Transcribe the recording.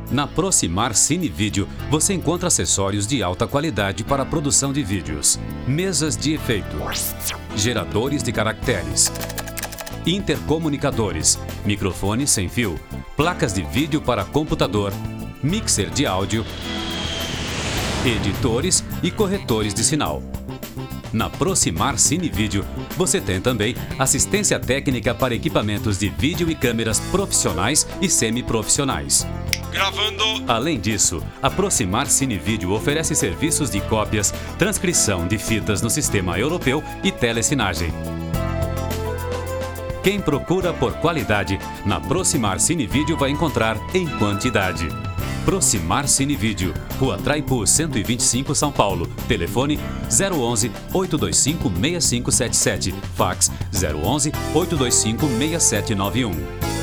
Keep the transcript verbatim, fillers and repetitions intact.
Na Proximar Cine Vídeo, você encontra acessórios de alta qualidade para a produção de vídeos, mesas de efeito, geradores de caracteres, intercomunicadores, microfones sem fio, placas de vídeo para computador, mixer de áudio, editores e corretores de sinal. Na Proximar Cine Vídeo, você tem também assistência técnica para equipamentos de vídeo e câmeras profissionais e semiprofissionais. Gravando. Além disso, a Proximar Cine Vídeo oferece serviços de cópias, transcrição de fitas no sistema europeu e telecinagem. Quem procura por qualidade, na Proximar Cine Vídeo vai encontrar em quantidade. Proximar Cine Vídeo, Rua Traipu cento e vinte e cinco, São Paulo. Telefone zero onze, oito dois cinco, seis cinco sete sete. Fax zero onze, oito dois cinco, seis sete nove um.